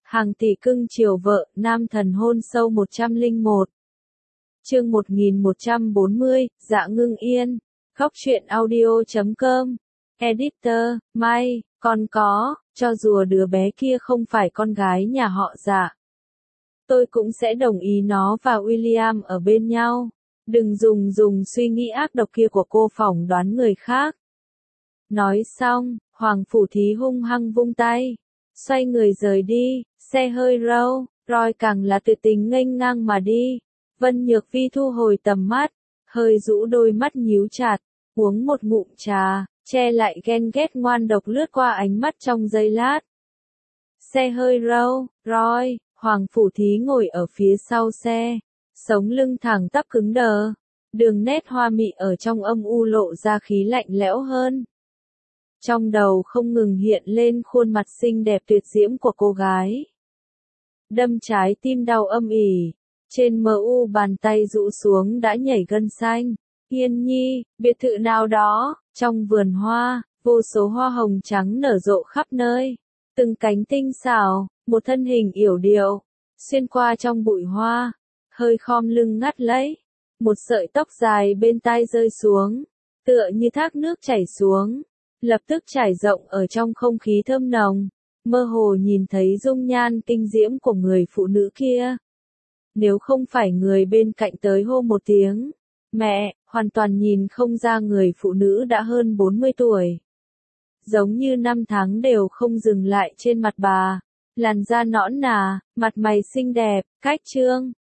Hàng tỷ cưng chiều vợ, nam thần hôn sâu 101. Chương 1140, Dạ Ngưng Yên. Khóc chuyện audio.com. Editor, May, con có, cho dù đứa bé kia không phải con gái nhà họ Dạ, tôi cũng sẽ đồng ý nó và William ở bên nhau. Đừng dùng suy nghĩ ác độc kia của cô phỏng đoán người khác. Nói xong, Hoàng Phủ Thí hung hăng vung tay, xoay người rời đi, xe hơi râu, Roy càng là tự tính nghênh ngang mà đi. Vân Nhược Vi thu hồi tầm mắt, hơi rũ đôi mắt nhíu chặt, uống một ngụm trà, che lại ghen ghét ngoan độc lướt qua ánh mắt trong giây lát. Xe hơi râu, Roy, Hoàng Phủ Thí ngồi ở phía sau xe, sống lưng thẳng tắp cứng đờ, đường nét hoa mị ở trong âm u lộ ra khí lạnh lẽo hơn. Trong đầu không ngừng hiện lên khuôn mặt xinh đẹp tuyệt diễm của cô gái. Đâm trái tim đau âm ỉ, trên MU bàn tay rũ xuống đã nhảy gân xanh. Yên Nhi, biệt thự nào đó, trong vườn hoa, vô số hoa hồng trắng nở rộ khắp nơi. Từng cánh tinh xảo, một thân hình yểu điệu, xuyên qua trong bụi hoa, hơi khom lưng ngắt lấy. Một sợi tóc dài bên tai rơi xuống, tựa như thác nước chảy xuống, lập tức trải rộng ở trong không khí thơm nồng, mơ hồ nhìn thấy dung nhan kinh diễm của người phụ nữ kia. Nếu không phải người bên cạnh tới hô một tiếng, mẹ, hoàn toàn nhìn không ra người phụ nữ đã hơn 40 tuổi. Giống như năm tháng đều không dừng lại trên mặt bà, làn da nõn nà, mặt mày xinh đẹp, cách trương,